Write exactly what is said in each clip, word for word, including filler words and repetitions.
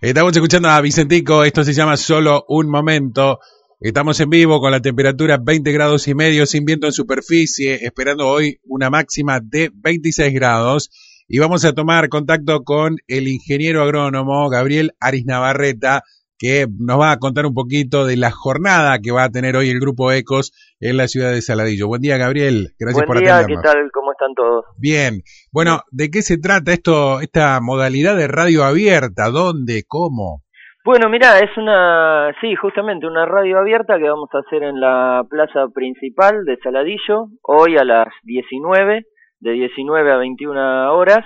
Estamos escuchando a Vicentico, esto se llama Solo un Momento. Estamos en vivo con la temperatura veinte grados y medio, sin viento en superficie, esperando hoy una máxima de veintiséis grados. Y vamos a tomar contacto con el ingeniero agrónomo Gabriel Aris Navarreta, que nos va a contar un poquito de la jornada que va a tener hoy el Grupo Ecos en la ciudad de Saladillo. Buen día, Gabriel. Gracias por atendernos. Buen día, ¿qué tal? ¿Cómo están todos? Bien. Bueno, ¿de qué se trata esto, esta modalidad de radio abierta? ¿Dónde? ¿Cómo? Bueno, mirá, es una, sí, justamente una radio abierta que vamos a hacer en la plaza principal de Saladillo, hoy a las diecinueve, de diecinueve a veintiuna horas.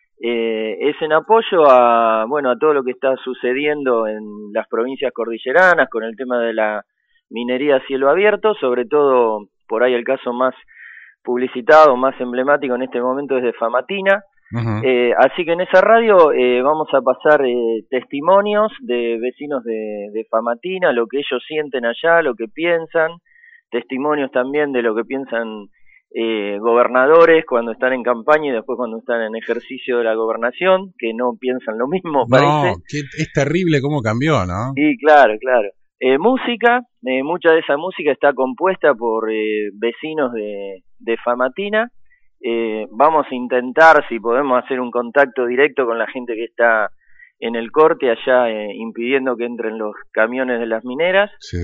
Eh, es en apoyo a, bueno, a todo lo que está sucediendo en las provincias cordilleranas con el tema de la minería a cielo abierto, sobre todo por ahí el caso más publicitado, más emblemático en este momento es de Famatina. Uh-huh. Eh, así que en esa radio eh, vamos a pasar eh, testimonios de vecinos de, de Famatina, lo que ellos sienten allá, lo que piensan, testimonios también de lo que piensan eh, gobernadores cuando están en campaña y después cuando están en ejercicio de la gobernación, que no piensan lo mismo, parece. No, que es terrible cómo cambió, ¿no? Sí, claro, claro. Eh, música, eh, mucha de esa música está compuesta por eh, vecinos de, de Famatina. Eh, vamos a intentar, si podemos, hacer un contacto directo con la gente que está en el corte allá, eh, impidiendo que entren los camiones de las mineras. Sí.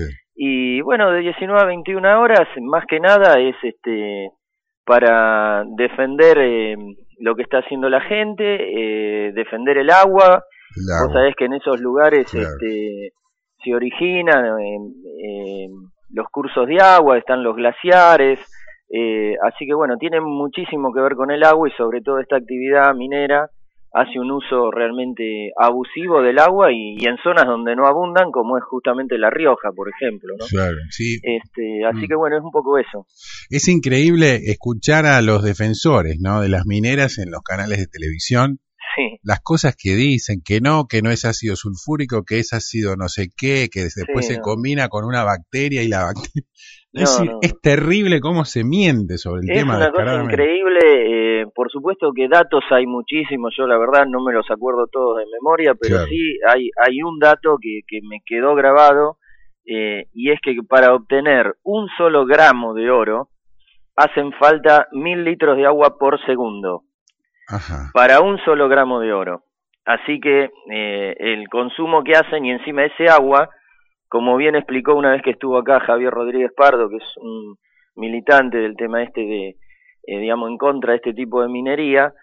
Y bueno, de diecinueve a veintiuna horas, más que nada es este para defender eh, lo que está haciendo la gente, eh, defender el agua. el agua. Vos sabés que en esos lugares claro. este se originan eh, eh, los cursos de agua, están los glaciares. Eh, así que bueno, tiene muchísimo que ver con el agua y sobre todo esta actividad minera hace un uso realmente abusivo del agua y, y en zonas donde no abundan, como es justamente La Rioja, por ejemplo, ¿no? Claro, sí. Este, así mm. que bueno, es un poco eso. Es increíble escuchar a los defensores, ¿no?, de las mineras en los canales de televisión. Sí. Las cosas que dicen, que no, que no es ácido sulfúrico, que es ácido no sé qué, que después sí, se no. combina con una bacteria y la bacteria... No, es, no. es terrible cómo se miente sobre el es tema. Es una cosa increíble, eh, por supuesto que datos hay muchísimos, yo la verdad no me los acuerdo todos de memoria, pero claro. sí hay, hay un dato que, que me quedó grabado, eh, y es que para obtener un solo gramo de oro hacen falta mil litros de agua por segundo. Ajá. Para un solo gramo de oro. Así que eh, el consumo que hacen y encima ese agua, como bien explicó una vez que estuvo acá Javier Rodríguez Pardo, que es un militante del tema este de, eh, digamos, en contra de este tipo de minería,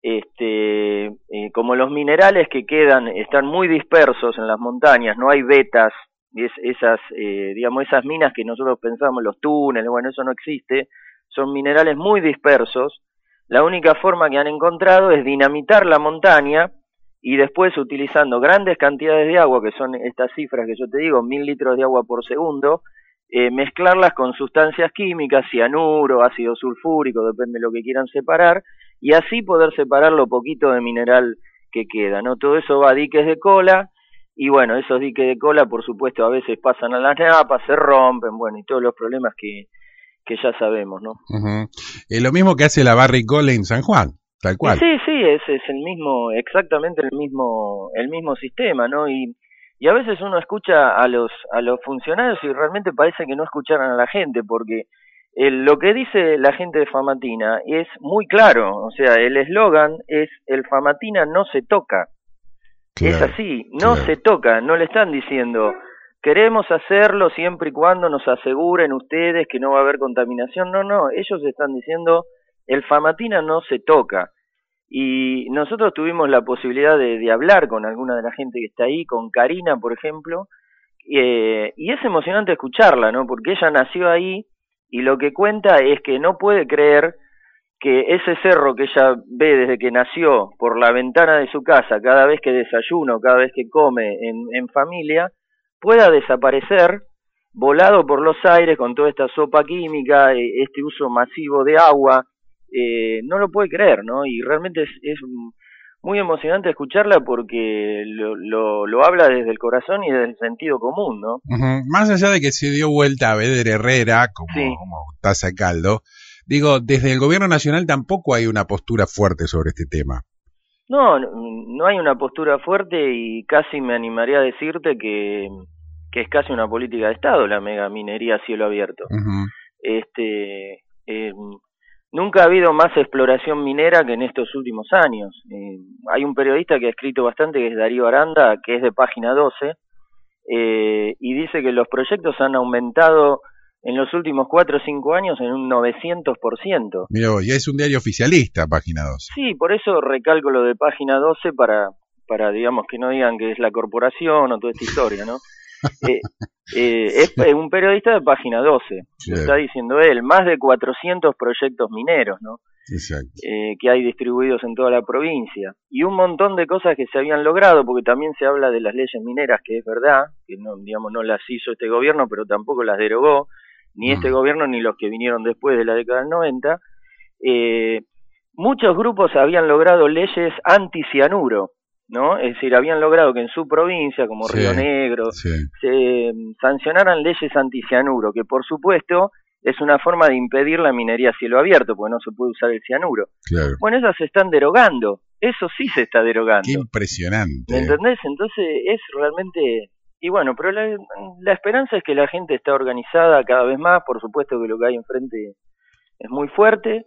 este, eh, como los minerales que quedan están muy dispersos en las montañas, no hay vetas, es, esas, eh, digamos, esas minas que nosotros pensamos, los túneles, bueno, eso no existe, son minerales muy dispersos. La única forma que han encontrado es dinamitar la montaña y después, utilizando grandes cantidades de agua, que son estas cifras que yo te digo, mil litros de agua por segundo, eh, mezclarlas con sustancias químicas, cianuro, ácido sulfúrico, depende de lo que quieran separar, y así poder separar lo poquito de mineral que queda, ¿no? Todo eso va a diques de cola, y bueno, esos diques de cola, por supuesto, a veces pasan a las napas, se rompen, bueno, y todos los problemas que... que ya sabemos, ¿no? Uh-huh. Eh, lo mismo que hace la Barrick-Gold en San Juan, tal cual. Sí, sí, es, es el mismo, exactamente el mismo, el mismo sistema, ¿no? Y, y a veces uno escucha a los, a los funcionarios y realmente parece que no escucharan a la gente, porque el, lo que dice la gente de Famatina es muy claro, o sea, el eslogan es el Famatina no se toca. Claro, es así, no claro. se toca, no le están diciendo... Queremos hacerlo siempre y cuando nos aseguren ustedes que no va a haber contaminación. No, no, ellos están diciendo el Famatina no se toca. Y nosotros tuvimos la posibilidad de, de hablar con alguna de la gente que está ahí, con Karina, por ejemplo, eh, y es emocionante escucharla, ¿no? Porque ella nació ahí y lo que cuenta es que no puede creer que ese cerro que ella ve desde que nació por la ventana de su casa, cada vez que desayuna, cada vez que come en, en familia, pueda desaparecer, volado por los aires con toda esta sopa química, este uso masivo de agua, eh, no lo puede creer, ¿no? Y realmente es, es muy emocionante escucharla porque lo, lo, lo habla desde el corazón y desde el sentido común, ¿no? Uh-huh. Más allá de que se dio vuelta a Beder Herrera como, sí. como taza de caldo, digo, desde el gobierno nacional tampoco hay una postura fuerte sobre este tema. No, no, no hay una postura fuerte y casi me animaría a decirte que, que es casi una política de Estado la megaminería a cielo abierto. Uh-huh. Este, eh, nunca ha habido más exploración minera que en estos últimos años. Eh, hay un periodista que ha escrito bastante, que es Darío Aranda, que es de Página doce, eh, y dice que los proyectos han aumentado en los últimos cuatro o cinco años en un novecientos por ciento. Mira, ya es un diario oficialista, Página doce. Sí, por eso recalco lo de Página doce para, para digamos, que no digan que es la corporación o toda esta historia, ¿no? eh, eh, es un periodista de Página doce, Sí. Lo está diciendo él, más de cuatrocientos proyectos mineros, ¿no? Exacto. Eh, que hay distribuidos en toda la provincia, y un montón de cosas que se habían logrado, porque también se habla de las leyes mineras, que es verdad, que no, digamos, no las hizo este gobierno, pero tampoco las derogó, ni Mm. este gobierno ni los que vinieron después de la década del noventa. Eh, muchos grupos habían logrado leyes anti-cianuro, ¿no? Es decir, habían logrado que en su provincia, como Sí, Río Negro, sí. se sancionaran leyes anti-cianuro, que por supuesto es una forma de impedir la minería a cielo abierto, porque no se puede usar el cianuro. Claro. Bueno, esas se están derogando, eso sí se está derogando. Qué impresionante. ¿Me entendés? Entonces es realmente... Y bueno, pero la, la esperanza es que la gente está organizada cada vez más, por supuesto que lo que hay enfrente es muy fuerte,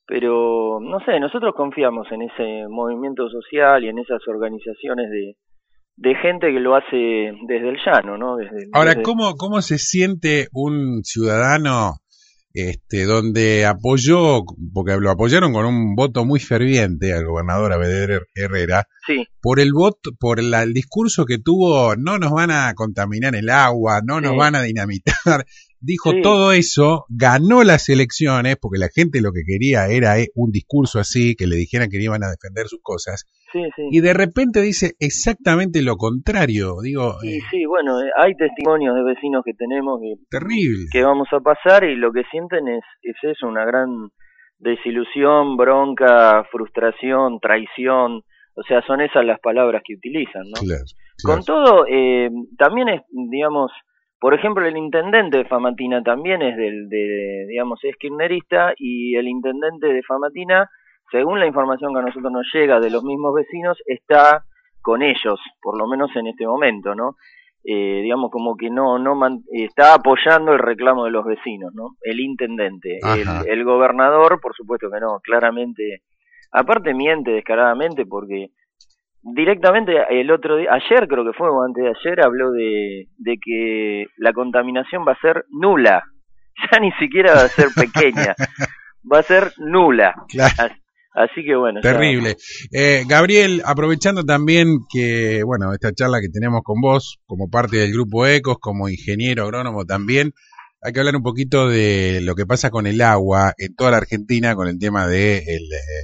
pero no sé, nosotros confiamos en ese movimiento social y en esas organizaciones de, de gente que lo hace desde el llano, ¿no? Desde, Ahora, desde... ¿cómo, ¿cómo se siente un ciudadano este, donde apoyó, porque lo apoyaron con un voto muy ferviente al gobernador Abel Herrera, sí. por el voto, por la, el discurso que tuvo, no nos van a contaminar el agua, no nos Sí. van a dinamitar, dijo Sí. todo eso, ganó las elecciones, porque la gente lo que quería era eh, un discurso así, que le dijeran que iban a defender sus cosas, Sí, sí. y de repente dice exactamente lo contrario, digo, Y eh, sí, bueno, eh, hay testimonios de vecinos que tenemos que, terrible. que vamos a pasar, y lo que sienten es, es eso, una gran desilusión, bronca, frustración, traición, o sea, son esas las palabras que utilizan, ¿no? Claro, claro. Con todo, eh, también es, digamos, por ejemplo, el intendente de Famatina también es del, de, digamos, es kirchnerista, y el intendente de Famatina, según la información que a nosotros nos llega de los mismos vecinos, está con ellos, por lo menos en este momento, ¿no? Eh, digamos, como que no, no man, está apoyando el reclamo de los vecinos, ¿no? El intendente. Ajá. El, el gobernador, por supuesto que no, claramente, aparte miente descaradamente, porque directamente el otro día, ayer creo que fue, o antes de ayer, habló de, de que la contaminación va a ser nula, ya ni siquiera va a ser pequeña, va a ser nula. Claro. Así, así que bueno. Terrible. Ya... Eh, Gabriel, aprovechando también que, bueno, esta charla que tenemos con vos, como parte del grupo ECOS, como ingeniero agrónomo también, hay que hablar un poquito de lo que pasa con el agua en toda la Argentina, con el tema de el,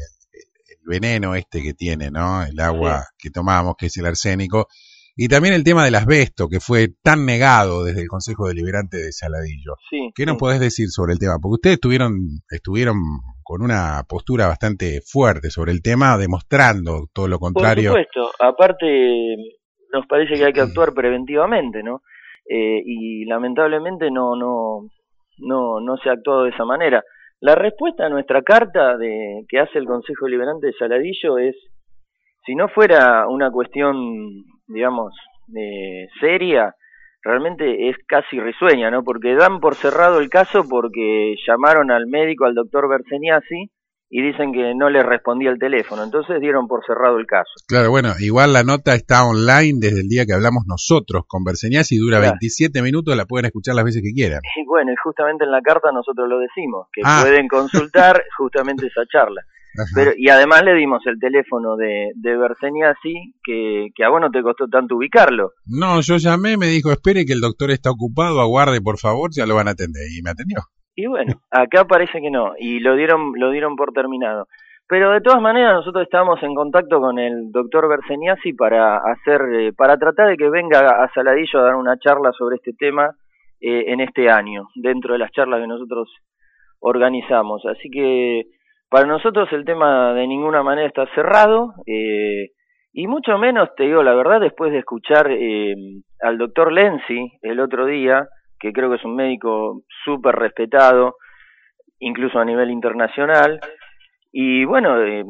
el veneno este que tiene, ¿no? El agua sí. que tomamos, que es el arsénico. Y también el tema del asbesto, que fue tan negado desde el Consejo Deliberante de Saladillo. Sí, ¿Qué nos sí. podés decir sobre el tema? Porque ustedes estuvieron, estuvieron con una postura bastante fuerte sobre el tema, demostrando todo lo contrario. Por supuesto, aparte nos parece que hay que actuar preventivamente, ¿no? Eh, y lamentablemente no, no, no, no se ha actuado de esa manera. La respuesta a nuestra carta de que hace el Consejo Deliberante de Saladillo es, si no fuera una cuestión, digamos, eh, seria, realmente es casi risueña, ¿no? Porque dan por cerrado el caso porque llamaron al médico, al doctor Berseniasi, y dicen que no le respondía el teléfono, entonces dieron por cerrado el caso. Claro, bueno, igual la nota está online desde el día que hablamos nosotros con Berseniasi, dura claro. veintisiete minutos, la pueden escuchar las veces que quieran. Y bueno, y justamente en la carta nosotros lo decimos, que ah. pueden consultar justamente esa charla. Pero, y además le dimos el teléfono de, de Berseniasi, que, que a vos no te costó tanto ubicarlo. No, yo llamé, me dijo, espere que el doctor está ocupado, aguarde por favor, ya lo van a atender, y me atendió. Y bueno, acá parece que no, y lo dieron, lo dieron por terminado. Pero de todas maneras nosotros estamos en contacto con el doctor Berseniasi para hacer, eh, para tratar de que venga a Saladillo a dar una charla sobre este tema eh, en este año, dentro de las charlas que nosotros organizamos. Así que para nosotros el tema de ninguna manera está cerrado, eh, y mucho menos, te digo la verdad, después de escuchar eh, al doctor Lenzi el otro día, que creo que es un médico súper respetado, incluso a nivel internacional, y bueno, eh,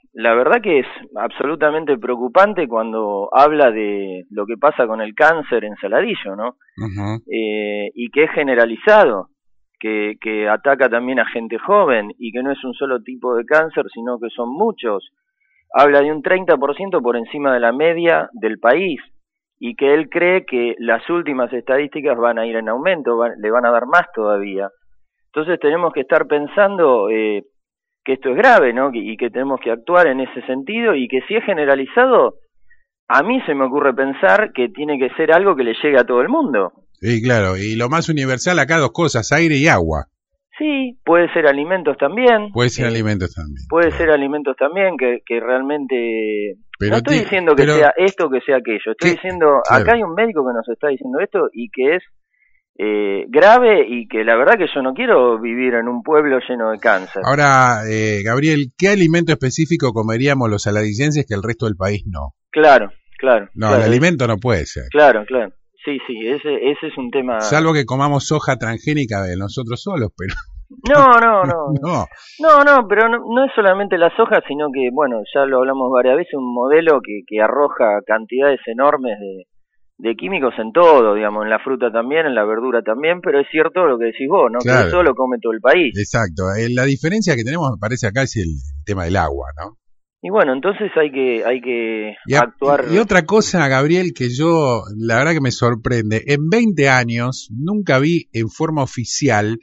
la verdad que es absolutamente preocupante cuando habla de lo que pasa con el cáncer en Saladillo, ¿no? Uh-huh. Eh, y que es generalizado, que, que ataca también a gente joven y que no es un solo tipo de cáncer, sino que son muchos. Habla de un treinta por ciento por encima de la media del país y que él cree que las últimas estadísticas van a ir en aumento, van, le van a dar más todavía. Entonces tenemos que estar pensando eh, que esto es grave, ¿no? Y que tenemos que actuar en ese sentido y que si es generalizado, a mí se me ocurre pensar que tiene que ser algo que le llegue a todo el mundo. Sí, claro, y lo más universal acá dos cosas, aire y agua. Sí, puede ser alimentos también. Puede ser eh, alimentos también. Puede claro. ser alimentos también, que, que realmente... Pero no estoy ti, diciendo que pero, sea esto, que sea aquello. Estoy ¿qué? diciendo, Claro. acá hay un médico que nos está diciendo esto y que es eh, grave y que la verdad que yo no quiero vivir en un pueblo lleno de cáncer. Ahora, eh, Gabriel, ¿qué alimento específico comeríamos los saladillenses que el resto del país no? Claro, claro. No, claro, el alimento no puede ser. Claro, claro. Sí, sí, ese, ese es un tema... Salvo que comamos soja transgénica de nosotros solos, pero... No, no, no. no. No, no, pero no, no es solamente la soja, sino que, bueno, ya lo hablamos varias veces, un modelo que, que arroja cantidades enormes de, de químicos en todo, digamos, en la fruta también, en la verdura también, pero es cierto lo que decís vos, ¿no? Claro. Que eso lo come todo el país. Exacto. Eh, la diferencia que tenemos, me parece, acá es el tema del agua, ¿no? Y bueno, entonces hay que hay que y a, actuar... Y, y otra cosa, Gabriel, que yo, la verdad que me sorprende, en veinte años nunca vi en forma oficial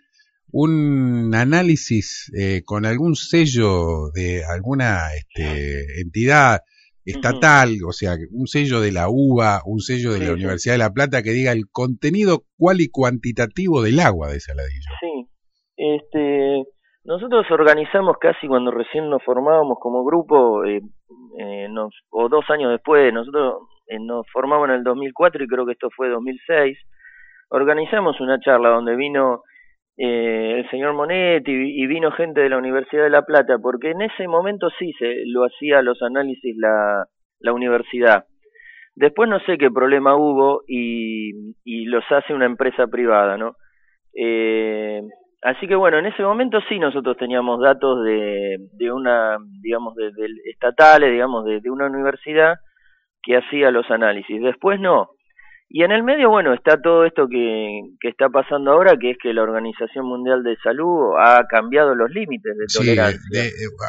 un análisis eh, con algún sello de alguna este, entidad estatal, uh-huh. o sea, un sello de la U B A, un sello de sí, la Universidad sí. de La Plata que diga el contenido cual y cuantitativo del agua de Saladillo. Sí, este... Nosotros organizamos casi cuando recién nos formábamos como grupo, eh, eh, nos, o dos años después, nosotros eh, nos formamos en el dos mil cuatro y creo que esto fue dos mil seis, organizamos una charla donde vino eh, el señor Monetti y, y vino gente de la Universidad de La Plata, porque en ese momento sí se lo hacía los análisis la, la universidad. Después no sé qué problema hubo y, y los hace una empresa privada, ¿no? Eh... Así que bueno, en ese momento sí nosotros teníamos datos de, de una, digamos, de, de estatales, digamos, de, de una universidad que hacía los análisis. Después no. Y en el medio, bueno, está todo esto que, que está pasando ahora, que es que la Organización Mundial de Salud ha cambiado los límites de tolerancia. Sí, de,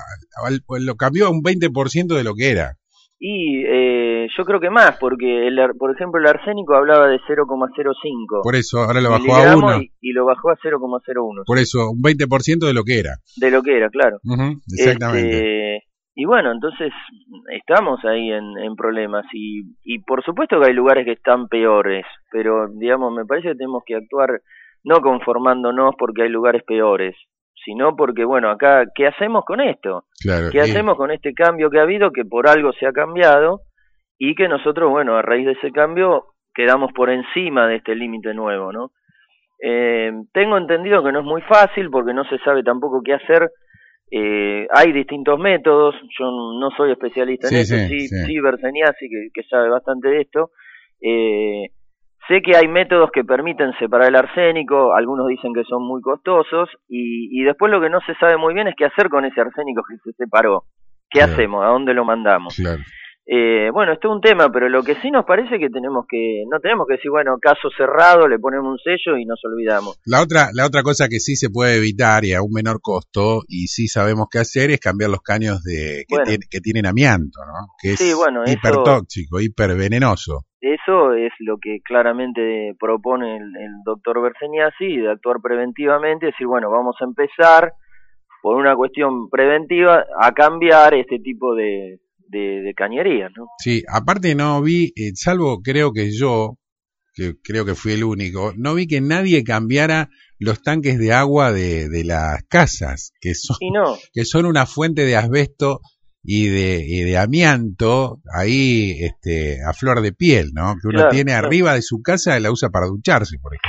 de, lo cambió a un veinte por ciento de lo que era. Y eh, yo creo que más, porque, el, por ejemplo, el arsénico hablaba de cero coma cero cinco. Por eso, ahora lo bajó a uno. Y, y lo bajó a cero coma cero uno. Por eso, un veinte por ciento de lo que era. De lo que era, claro. Uh-huh, exactamente. Este, y bueno, entonces estamos ahí en, en problemas. Y, y por supuesto que hay lugares que están peores, pero digamos, me parece que tenemos que actuar no conformándonos porque hay lugares peores, sino porque, bueno, acá, ¿qué hacemos con esto? Claro, ¿Qué hacemos con este cambio que ha habido, que por algo se ha cambiado, y que nosotros, bueno, a raíz de ese cambio, quedamos por encima de este límite nuevo, ¿no? Eh, tengo entendido que no es muy fácil, porque no se sabe tampoco qué hacer. Eh, hay distintos métodos, yo no soy especialista en sí, eso, sí, sí, sí. sí Berseniasi, que, que sabe bastante de esto. Eh, Sé que hay métodos que permiten separar el arsénico, algunos dicen que son muy costosos, y, y después lo que no se sabe muy bien es qué hacer con ese arsénico que se separó. ¿Qué claro. hacemos? ¿A dónde lo mandamos? Claro. Eh, bueno, esto es un tema, pero lo que sí nos parece que tenemos que, no tenemos que decir, bueno, caso cerrado, le ponemos un sello y nos olvidamos. La otra, la otra cosa que sí se puede evitar y a un menor costo, y sí sabemos qué hacer, es cambiar los caños de que, bueno, tiene, que tienen amianto, ¿no? Que es sí, bueno, hipertóxico, eso, hipervenenoso. Eso es lo que claramente propone el, el doctor Berseniasi, de actuar preventivamente, decir, bueno, vamos a empezar por una cuestión preventiva a cambiar este tipo de, de, de cañerías, ¿no? Sí, aparte no vi, eh, salvo creo que yo, que creo que fui el único, no vi que nadie cambiara los tanques de agua de, de las casas, que son, y no. que son una fuente de asbesto y de, y de amianto ahí este, a flor de piel, ¿no? Que uno claro, tiene claro. arriba de su casa y la usa para ducharse, por ejemplo.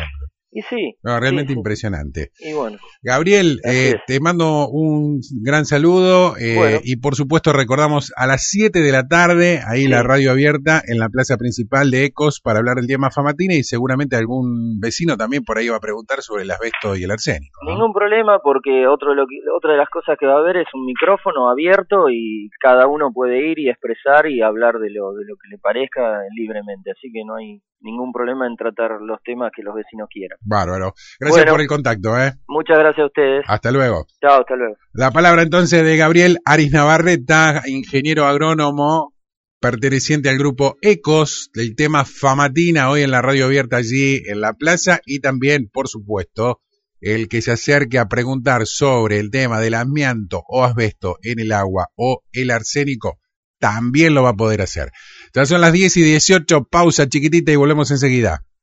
Y sí. No, realmente sí, sí. impresionante. Y bueno. Gabriel, eh, te mando un gran saludo eh, bueno. y por supuesto recordamos a las siete de la tarde, ahí sí. la radio abierta en la plaza principal de Ecos para hablar del tema Famatina y seguramente algún vecino también por ahí va a preguntar sobre el asbesto y el arsénico, ¿no? Ningún problema porque otro lo que, otra de las cosas que va a haber es un micrófono abierto y cada uno puede ir y expresar y hablar de lo, de lo que le parezca libremente, así que no hay ningún problema en tratar los temas que los vecinos quieran. Bárbaro. Gracias bueno, por el contacto, ¿eh? Muchas gracias a ustedes. Hasta luego. Chao, hasta luego. La palabra entonces de Gabriel Aris Navarreta, ingeniero agrónomo, perteneciente al grupo Ecos, del tema Famatina, hoy en la radio abierta allí en la plaza, y también, por supuesto, el que se acerque a preguntar sobre el tema del amianto o asbesto en el agua o el arsénico, también lo va a poder hacer. Ya son las diez y dieciocho, pausa chiquitita y volvemos enseguida.